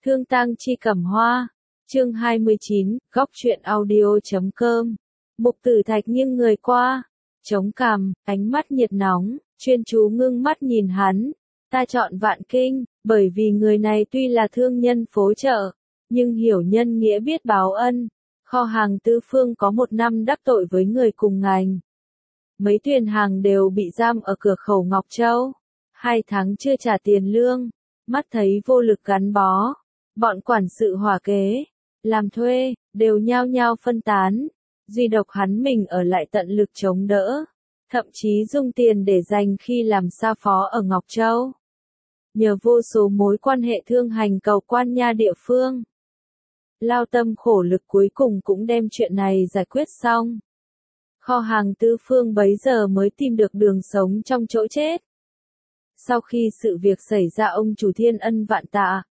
Thương tang chi cẩm hoa. Chương 29, góc truyện audio.com. Mục Tử Thạch nghiêng người qua, chống cằm, ánh mắt nhiệt nóng, chuyên chú ngưng mắt nhìn hắn. Ta chọn Vạn Kinh, bởi vì người này tuy là thương nhân phố chợ, nhưng hiểu nhân nghĩa biết báo ân. Kho hàng Tư Phương có 1 năm đắc tội với người cùng ngành. Mấy thuyền hàng đều bị giam ở cửa khẩu Ngọc Châu. 2 tháng chưa trả tiền lương, mắt thấy vô lực gắn bó. Bọn quản sự hỏa kế, làm thuê, đều nhao nhao phân tán. Duy độc hắn mình ở lại tận lực chống đỡ. Thậm chí dùng tiền để dành khi làm sa phó ở Ngọc Châu. Nhờ vô số mối quan hệ thương hành cầu quan nha địa phương. Lao tâm khổ lực cuối cùng cũng đem chuyện này giải quyết xong. Kho hàng Tư Phương bấy giờ mới tìm được đường sống trong chỗ chết. Sau khi sự việc xảy ra, ông chủ thiên ân vạn tạ.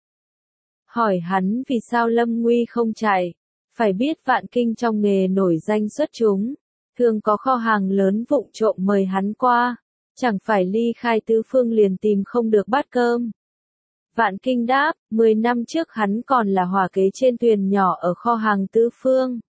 Hỏi hắn vì sao lâm nguy không chạy. Phải biết Vạn Kinh trong nghề nổi danh xuất chúng. Thường có kho hàng lớn vụng trộm mời hắn qua. Chẳng phải ly khai Tư Phương liền tìm không được bát cơm. Vạn Kinh đáp, 10 năm trước hắn còn là hỏa kế trên thuyền nhỏ ở kho hàng Tư Phương.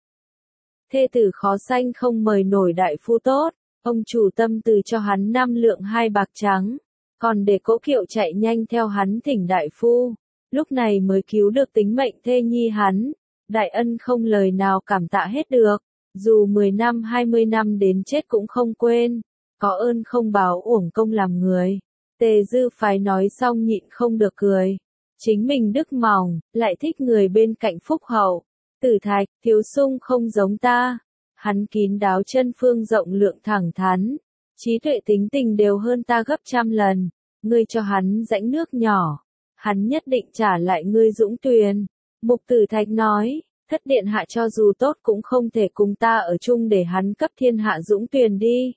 Thê tử khó sanh không mời nổi đại phu tốt, ông chủ tâm từ cho hắn 5 lượng 2 bạc trắng, còn để cỗ kiệu chạy nhanh theo hắn thỉnh đại phu, lúc này mới cứu được tính mệnh thê nhi hắn, đại ân không lời nào cảm tạ hết được, dù 10 năm 20 năm đến chết cũng không quên, có ơn không báo uổng công làm người. Tề Dư Phái nói xong nhịn không được cười, chính mình đức mỏng, lại thích người bên cạnh phúc hậu. Tử Thạch, Thiếu Sung không giống ta. Hắn kín đáo chân phương rộng lượng thẳng thắn. Trí tuệ tính tình đều hơn ta gấp trăm lần. Ngươi cho hắn rãnh nước nhỏ. Hắn nhất định trả lại ngươi dũng tuyền. Mục Tử Thạch nói, thất điện hạ cho dù tốt cũng không thể cùng ta ở chung để hắn cấp thiên hạ dũng tuyền đi.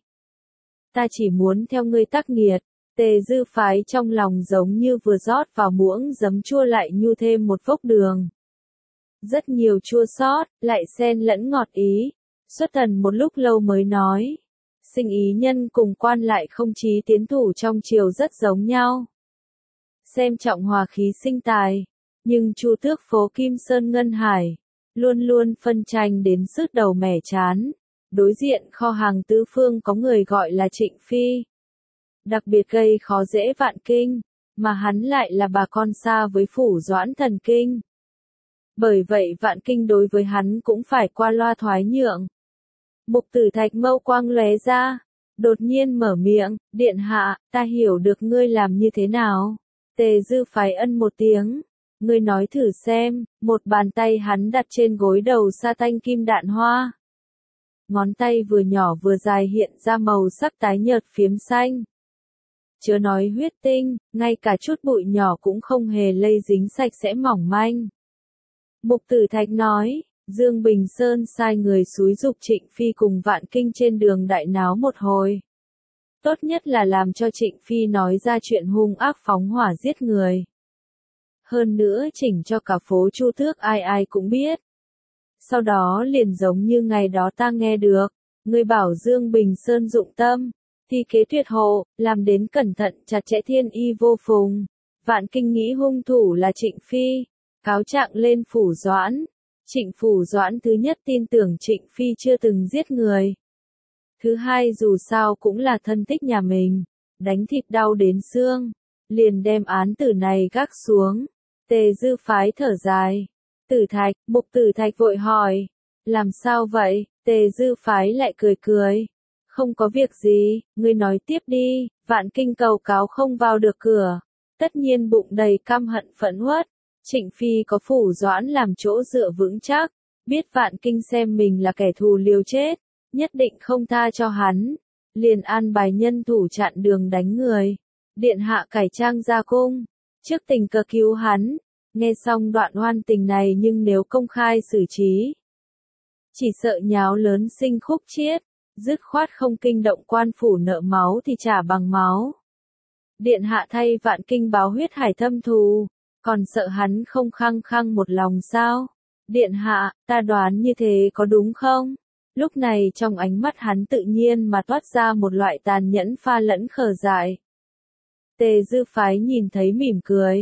Ta chỉ muốn theo ngươi tác nghiệt. Tề Dư Phái trong lòng giống như vừa rót vào muỗng giấm chua lại nhu thêm một vốc đường. Rất nhiều chua xót, lại xen lẫn ngọt ý. Xuất thần một lúc lâu mới nói. Sinh ý nhân cùng quan lại không chí tiến thủ trong triều rất giống nhau. Xem trọng hòa khí sinh tài. Nhưng Chu Tước phố Kim Sơn Ngân Hải. Luôn luôn phân tranh đến sứt đầu mẻ chán. Đối diện kho hàng Tư Phương có người gọi là Trịnh Phi. Đặc biệt gây khó dễ Vạn Kinh. Mà hắn lại là bà con xa với phủ Doãn Thần Kinh. Bởi vậy Vạn Kinh đối với hắn cũng phải qua loa thoái nhượng. Mục Tử Thạch mâu quang lóe ra, đột nhiên mở miệng, điện hạ, ta hiểu được ngươi làm như thế nào. Tề Dư Phái ân một tiếng, ngươi nói thử xem, một bàn tay hắn đặt trên gối đầu sa tanh kim đạn hoa. Ngón tay vừa nhỏ vừa dài hiện ra màu sắc tái nhợt phiếm xanh. Chớ nói huyết tinh, ngay cả chút bụi nhỏ cũng không hề lây dính sạch sẽ mỏng manh. Mục Tử Thạch nói, Dương Bình Sơn sai người xúi giục Trịnh Phi cùng Vạn Kinh trên đường đại náo một hồi. Tốt nhất là làm cho Trịnh Phi nói ra chuyện hung ác phóng hỏa giết người. Hơn nữa chỉnh cho cả phố Chu Tước ai ai cũng biết. Sau đó liền giống như ngày đó ta nghe được, người bảo Dương Bình Sơn dụng tâm, thì kế tuyệt hộ, làm đến cẩn thận chặt chẽ thiên y vô phùng. Vạn Kinh nghĩ hung thủ là Trịnh Phi. Cáo trạng lên phủ Doãn. Trịnh phủ Doãn thứ nhất tin tưởng Trịnh Phi chưa từng giết người. Thứ hai dù sao cũng là thân thích nhà mình. Đánh thịt đau đến xương. Liền đem án tử này gác xuống. Tề Dư Phái thở dài. Tử Thạch, Mục Tử Thạch vội hỏi. Làm sao vậy? Tề Dư Phái lại cười cười. Không có việc gì, ngươi nói tiếp đi. Vạn Kinh cầu cáo không vào được cửa. Tất nhiên bụng đầy căm hận phẫn uất. Trịnh Phi có phủ Doãn làm chỗ dựa vững chắc, biết Vạn Kinh xem mình là kẻ thù liều chết, nhất định không tha cho hắn, liền an bài nhân thủ chặn đường đánh người. Điện hạ cải trang ra cung, trước tình cờ cứu hắn, nghe xong đoạn oan tình này nhưng nếu công khai xử trí, chỉ sợ nháo lớn sinh khúc chiết, dứt khoát không kinh động quan phủ nợ máu thì trả bằng máu. Điện hạ thay Vạn Kinh báo huyết hải thâm thù. Còn sợ hắn không khăng khăng một lòng sao? Điện hạ, ta đoán như thế có đúng không? Lúc này trong ánh mắt hắn tự nhiên mà toát ra một loại tàn nhẫn pha lẫn khờ dại. Tề Dư Phái nhìn thấy mỉm cười.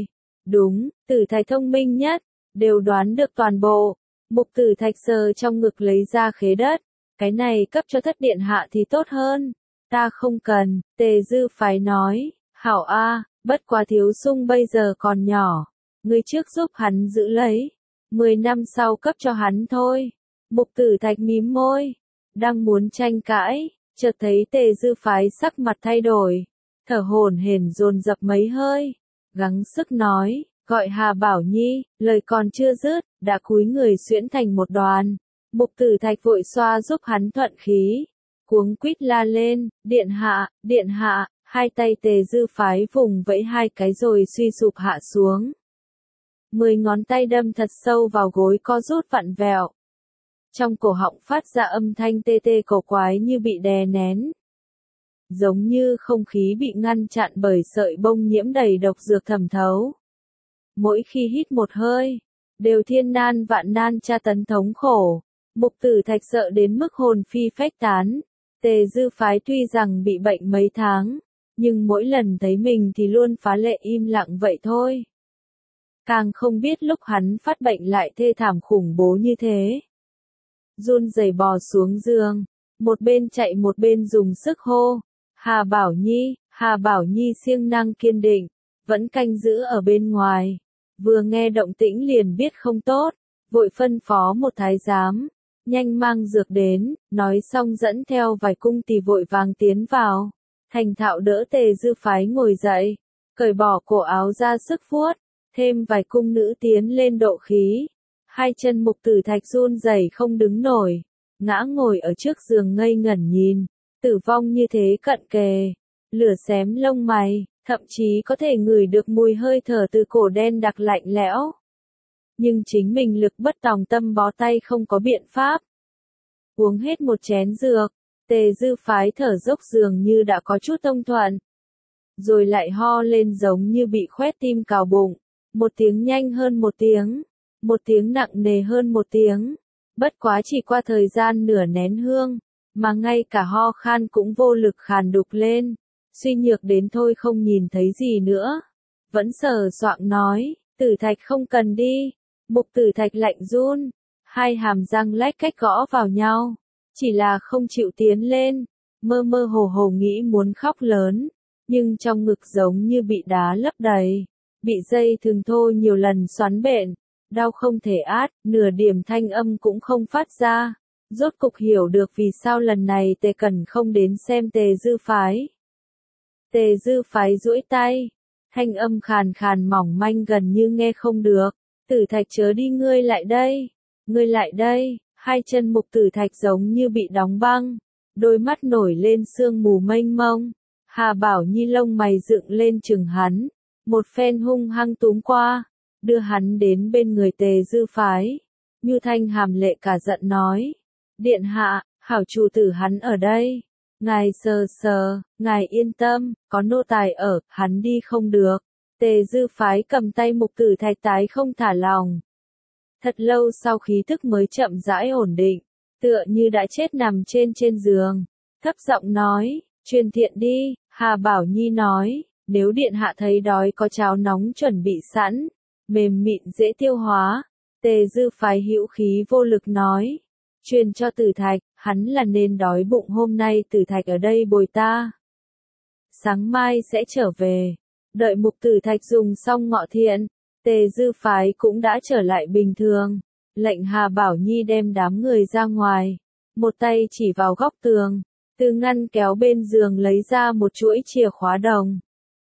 Đúng, Tử Thạch thông minh nhất, đều đoán được toàn bộ. Mục Tử Thạch sờ trong ngực lấy ra khế đất. Cái này cấp cho thất điện hạ thì tốt hơn. Ta không cần, Tề Dư Phái nói. Hảo a, bất quá Thiếu Sung bây giờ còn nhỏ. Ngươi trước giúp hắn giữ lấy. 10 năm sau cấp cho hắn thôi. Mục Tử Thạch mím môi. Đang muốn tranh cãi, chợt thấy Tề Dư Phái sắc mặt thay đổi. Thở hổn hển dồn dập mấy hơi. Gắng sức nói, gọi Hà Bảo Nhi, lời còn chưa dứt, đã cúi người xuyễn thành một đoàn. Mục Tử Thạch vội xoa giúp hắn thuận khí. Cuống quýt la lên, điện hạ, hai tay Tề Dư Phái vùng vẫy hai cái rồi suy sụp hạ xuống. 10 ngón tay đâm thật sâu vào gối co rút vặn vẹo. Trong cổ họng phát ra âm thanh tê tê cổ quái như bị đè nén. Giống như không khí bị ngăn chặn bởi sợi bông nhiễm đầy độc dược thẩm thấu. Mỗi khi hít một hơi, đều thiên nan vạn nan tra tấn thống khổ. Mục Tử Thạch sợ đến mức hồn phi phách tán. Tề Dư Phái tuy rằng bị bệnh mấy tháng, nhưng mỗi lần thấy mình thì luôn phá lệ im lặng vậy thôi. Càng không biết lúc hắn phát bệnh lại thê thảm khủng bố như thế. Run rẩy bò xuống giường, một bên chạy một bên dùng sức hô. Hà Bảo Nhi siêng năng kiên định, vẫn canh giữ ở bên ngoài. Vừa nghe động tĩnh liền biết không tốt, vội phân phó một thái giám, nhanh mang dược đến, nói xong dẫn theo vài cung tỳ vội vàng tiến vào. Thành thạo đỡ Tề Dư Phái ngồi dậy, cởi bỏ cổ áo ra sức vuốt, thêm vài cung nữ tiến lên độ khí. Hai chân Mục Tử Thạch run rẩy không đứng nổi, ngã ngồi ở trước giường ngây ngẩn nhìn, tử vong như thế cận kề, lửa xém lông mày, thậm chí có thể ngửi được mùi hơi thở từ cổ đen đặc lạnh lẽo. Nhưng chính mình lực bất tòng tâm bó tay không có biện pháp. Uống hết một chén dược, Tề Dư Phái thở dốc dường như đã có chút thông thuận. Rồi lại ho lên giống như bị khoét tim cào bụng, một tiếng nhanh hơn một tiếng nặng nề hơn một tiếng. Bất quá chỉ qua thời gian nửa nén hương, mà ngay cả ho khan cũng vô lực khàn đục lên, suy nhược đến thôi không nhìn thấy gì nữa. Vẫn sờ soạng nói, Tử Thạch không cần đi. Mục Tử Thạch lạnh run, hai hàm răng lách cách gõ vào nhau, chỉ là không chịu tiến lên, mơ mơ hồ hồ nghĩ muốn khóc lớn, nhưng trong ngực giống như bị đá lấp đầy, bị dây thừng thô nhiều lần xoắn bện, đau không thể át, nửa điểm thanh âm cũng không phát ra. Rốt cục hiểu được vì sao lần này Tề Cẩn không đến xem Tề Dư Phái. Tề Dư Phái duỗi tay, thanh âm khàn khàn mỏng manh gần như nghe không được. Tử Thạch chớ đi, ngươi lại đây, hai chân Mục Tử Thạch giống như bị đóng băng, đôi mắt nổi lên sương mù mênh mông. Hà Bảo Nhi lông mày dựng lên chừng hắn, một phen hung hăng túm qua, đưa hắn đến bên người Tề Dư Phái. Như thanh hàm lệ cả giận nói, điện hạ, hảo chủ tử hắn ở đây, ngài ngài yên tâm, có nô tài ở, hắn đi không được. Tề Dư Phái cầm tay Mục Tử Thạch tái không thả lòng. Thật lâu sau khí thức mới chậm rãi ổn định, tựa như đã chết nằm trên giường, thấp giọng nói, truyền thiện đi. Hà Bảo Nhi nói, nếu điện hạ thấy đói có cháo nóng chuẩn bị sẵn, mềm mịn dễ tiêu hóa. Tề Dư Phái hữu khí vô lực nói, truyền cho Tử Thạch, hắn là nên đói bụng, hôm nay Tử Thạch ở đây bồi ta. Sáng mai sẽ trở về. Đợi Mục Tử Thạch dùng xong ngọ thiện, Tề Dư Phái cũng đã trở lại bình thường. Lệnh Hà Bảo Nhi đem đám người ra ngoài, một tay chỉ vào góc tường, từ ngăn kéo bên giường lấy ra một chuỗi chìa khóa đồng.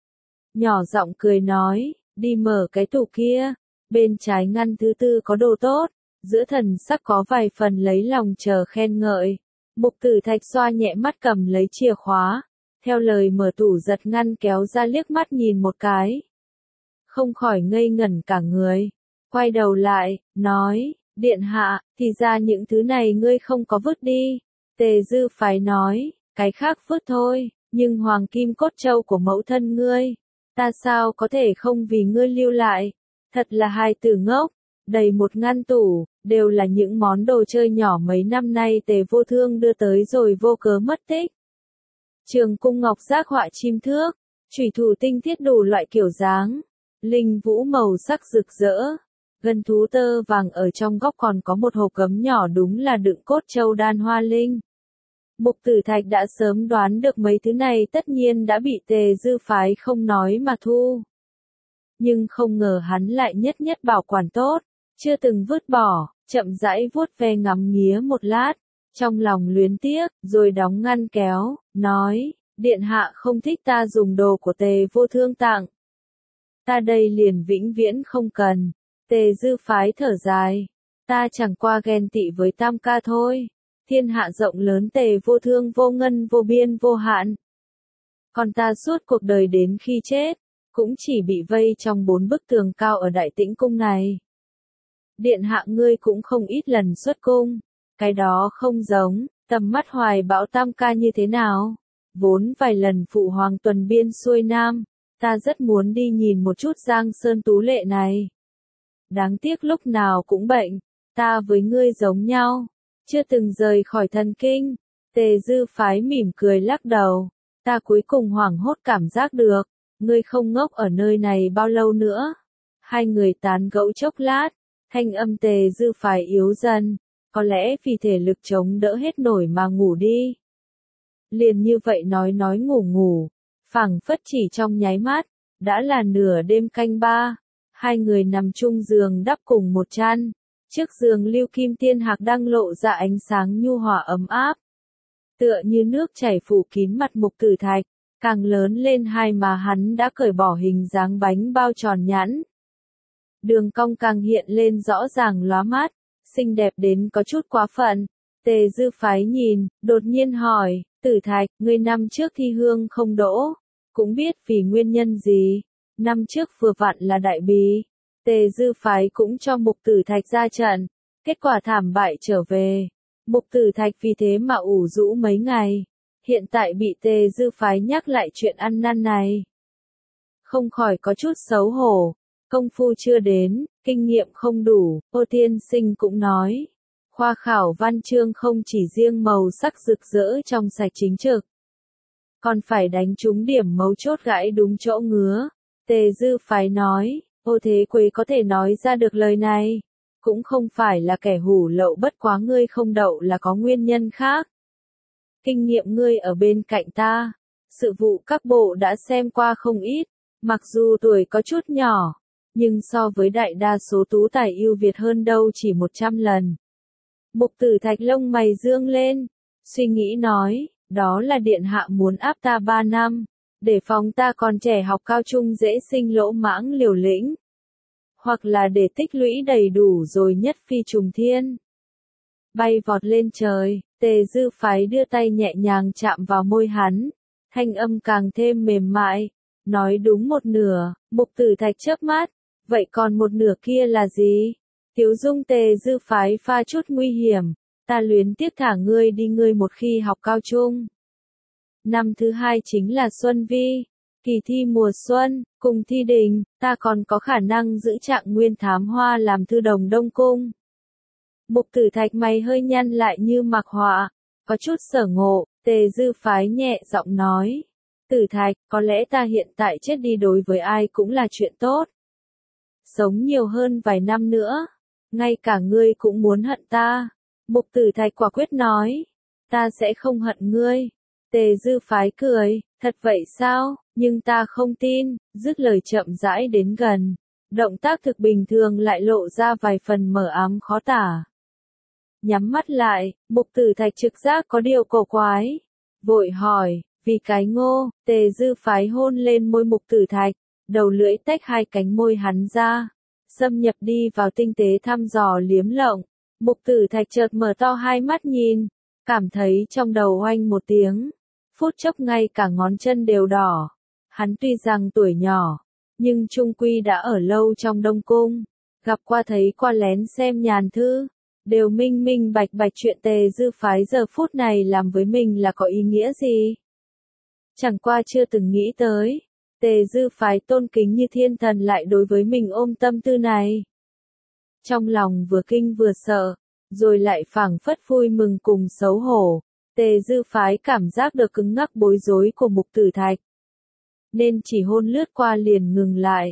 Nhỏ giọng cười nói, đi mở cái tủ kia, bên trái ngăn thứ tư có đồ tốt, giữa thần sắc có vài phần lấy lòng chờ khen ngợi. Mục Tử Thạch xoa nhẹ mắt cầm lấy chìa khóa, theo lời mở tủ giật ngăn kéo ra liếc mắt nhìn một cái. Không khỏi ngây ngẩn cả người, quay đầu lại, nói, điện hạ, thì ra những thứ này ngươi không có vứt đi. Tề Dư Phái nói, cái khác vứt thôi, nhưng hoàng kim cốt châu của mẫu thân ngươi, ta sao có thể không vì ngươi lưu lại. Thật là hài tử ngốc, đầy một ngăn tủ, đều là những món đồ chơi nhỏ mấy năm nay Tề Vô Thương đưa tới rồi vô cớ mất tích. Trường cung ngọc giác họa chim thước, chủy thủ tinh thiết đủ loại kiểu dáng, linh vũ màu sắc rực rỡ. Gân thú tơ vàng ở trong góc còn có một hộp gấm nhỏ đúng là đựng cốt châu đan hoa linh. Mục Tử Thạch đã sớm đoán được mấy thứ này tất nhiên đã bị Tề Dư phái không nói mà thu. Nhưng không ngờ hắn lại nhất nhất bảo quản tốt, chưa từng vứt bỏ, chậm rãi vuốt ve ngắm nghía một lát, trong lòng luyến tiếc, rồi đóng ngăn kéo, nói, điện hạ không thích ta dùng đồ của Tề Vô Thương tặng. Ta đây liền vĩnh viễn không cần. Tề Dư phái thở dài, ta chẳng qua ghen tị với Tam ca thôi. Thiên hạ rộng lớn, Tề Vô Thương vô ngân vô biên vô hạn. Còn ta suốt cuộc đời đến khi chết, cũng chỉ bị vây trong 4 bức tường cao ở Đại Tĩnh cung này. Điện hạ ngươi cũng không ít lần xuất cung, cái đó không giống, tầm mắt hoài bão Tam ca như thế nào? Vốn vài lần phụ hoàng tuần biên xuôi nam, ta rất muốn đi nhìn một chút Giang Sơn tú lệ này. Đáng tiếc lúc nào cũng bệnh, ta với ngươi giống nhau, chưa từng rời khỏi thần kinh. Tề Dư phái mỉm cười lắc đầu, ta cuối cùng hoảng hốt cảm giác được, ngươi không ngốc ở nơi này bao lâu nữa. Hai người tán gẫu chốc lát, thanh âm Tề Dư phái yếu dần, có lẽ vì thể lực chống đỡ hết nổi mà ngủ đi. Liền như vậy nói ngủ, phảng phất chỉ trong nháy mắt, đã là nửa đêm canh 3, hai người nằm chung giường đắp cùng một chăn, trước giường lưu kim tiên hạc đang lộ ra ánh sáng nhu hòa ấm áp. Tựa như nước chảy phủ kín mặt Mục Tử Thạch, càng lớn lên hai má hắn đã cởi bỏ hình dáng bánh bao tròn nhẵn. Đường cong càng hiện lên rõ ràng lóa mắt, xinh đẹp đến có chút quá phận. Tề Dư phái nhìn, đột nhiên hỏi, Tử Thạch, ngươi năm trước thi hương không đỗ, cũng biết vì nguyên nhân gì, năm trước vừa vặn là đại bí. Tề Dư phái cũng cho Mục Tử Thạch ra trận, kết quả thảm bại trở về. Mục Tử Thạch vì thế mà ủ rũ mấy ngày, hiện tại bị Tề Dư phái nhắc lại chuyện ăn năn này. Không khỏi có chút xấu hổ, công phu chưa đến, kinh nghiệm không đủ, Ô Tiên Sinh cũng nói. Khoa khảo văn chương không chỉ riêng màu sắc rực rỡ trong sạch chính trực, còn phải đánh trúng điểm mấu chốt gãi đúng chỗ ngứa. Tề Dư phái nói, Ô Thế Quế có thể nói ra được lời này, cũng không phải là kẻ hủ lậu, bất quá ngươi không đậu là có nguyên nhân khác. Kinh nghiệm ngươi ở bên cạnh ta, sự vụ các bộ đã xem qua không ít, mặc dù tuổi có chút nhỏ, nhưng so với đại đa số tú tài ưu việt hơn đâu chỉ 100 lần. Mục Tử Thạch lông mày dương lên, suy nghĩ nói, đó là điện hạ muốn áp ta 3 năm, để phòng ta còn trẻ học cao trung dễ sinh lỗ mãng liều lĩnh, hoặc là để tích lũy đầy đủ rồi nhất phi trùng thiên. Bay vọt lên trời, Tề Dư phái đưa tay nhẹ nhàng chạm vào môi hắn, thanh âm càng thêm mềm mại, nói đúng một nửa. Mục Tử Thạch chớp mắt, vậy còn một nửa kia là gì? Tiếu dung Tề Dư phái pha chút nguy hiểm, ta luyến tiếc thả ngươi đi, ngươi một khi học cao trung. Năm thứ 2 chính là Xuân Vi, kỳ thi mùa xuân, cùng thi đình, ta còn có khả năng giữ trạng nguyên thám hoa làm thư đồng Đông Cung. Mục Tử Thạch mày hơi nhăn lại như mặc họa, có chút sở ngộ. Tề Dư phái nhẹ giọng nói, Tử Thạch, có lẽ ta hiện tại chết đi đối với ai cũng là chuyện tốt. Sống nhiều hơn vài năm nữa, ngay cả ngươi cũng muốn hận ta. Mục Tử Thạch quả quyết nói, ta sẽ không hận ngươi. Tề Dư phái cười, thật vậy sao, nhưng ta không tin. Dứt lời chậm rãi đến gần, động tác thực bình thường lại lộ ra vài phần mờ ám khó tả. Nhắm mắt lại, Mục Tử Thạch trực giác có điều cổ quái, vội hỏi, vì cái ngô. Tề Dư phái hôn lên môi Mục Tử Thạch, đầu lưỡi tách hai cánh môi hắn ra, xâm nhập đi vào tinh tế thăm dò liếm lộng. Mục Tử Thạch chợt mở to hai mắt nhìn, cảm thấy trong đầu oanh một tiếng, phút chốc ngay cả ngón chân đều đỏ. Hắn tuy rằng tuổi nhỏ, nhưng chung quy đã ở lâu trong Đông Cung, gặp qua thấy qua lén xem nhàn thư, đều minh minh bạch bạch chuyện Tề Dư phái giờ phút này làm với mình là có ý nghĩa gì. Chẳng qua chưa từng nghĩ tới, Tề Dư phái tôn kính như thiên thần lại đối với mình ôm tâm tư này. Trong lòng vừa kinh vừa sợ, rồi lại phảng phất vui mừng cùng xấu hổ. Tề Dư phái cảm giác được cứng ngắc bối rối của Mục Tử Thạch, nên chỉ hôn lướt qua liền ngừng lại.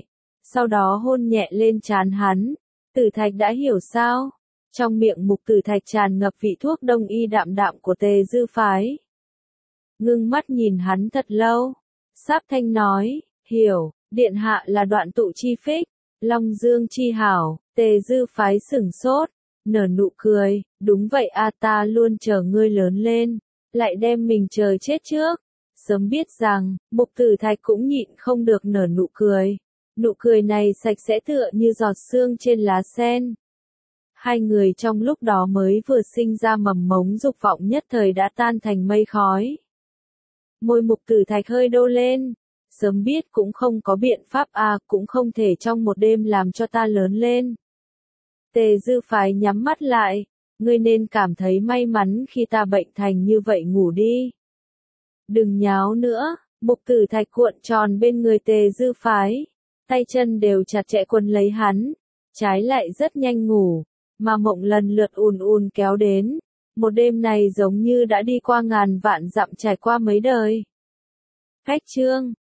sau đó hôn nhẹ lên trán hắn. Tử Thạch đã hiểu sao? Trong miệng Mục Tử Thạch tràn ngập vị thuốc đông y đạm đạm của Tề Dư Phái. Ngưng mắt nhìn hắn thật lâu. Sáp thanh nói, hiểu, điện hạ là Đoạn Tụ chi phích, Long Dương chi hảo. Tề Dư Phái sửng sốt, nở nụ cười, đúng vậy a, ta luôn chờ ngươi lớn lên, lại đem mình chờ chết trước. Sớm biết rằng, Mục Tử Thạch cũng nhịn không được nở nụ cười. Nụ cười này sạch sẽ tựa như giọt sương trên lá sen. Hai người trong lúc đó mới vừa sinh ra mầm mống dục vọng nhất thời đã tan thành mây khói. Môi Mục Tử Thạch hơi đô lên. Sớm biết cũng không có biện pháp cũng không thể trong một đêm làm cho ta lớn lên. Tề Dư Phái nhắm mắt lại. Ngươi nên cảm thấy may mắn khi ta bệnh thành như vậy, ngủ đi. Đừng nháo nữa. Mục Tử Thạch cuộn tròn bên người Tề Dư Phái. Tay chân đều chặt chẽ quấn lấy hắn. Trái lại rất nhanh ngủ. Mà mộng lần lượt ùn kéo đến. Một đêm này giống như đã đi qua ngàn vạn dặm, trải qua mấy đời. Cách chương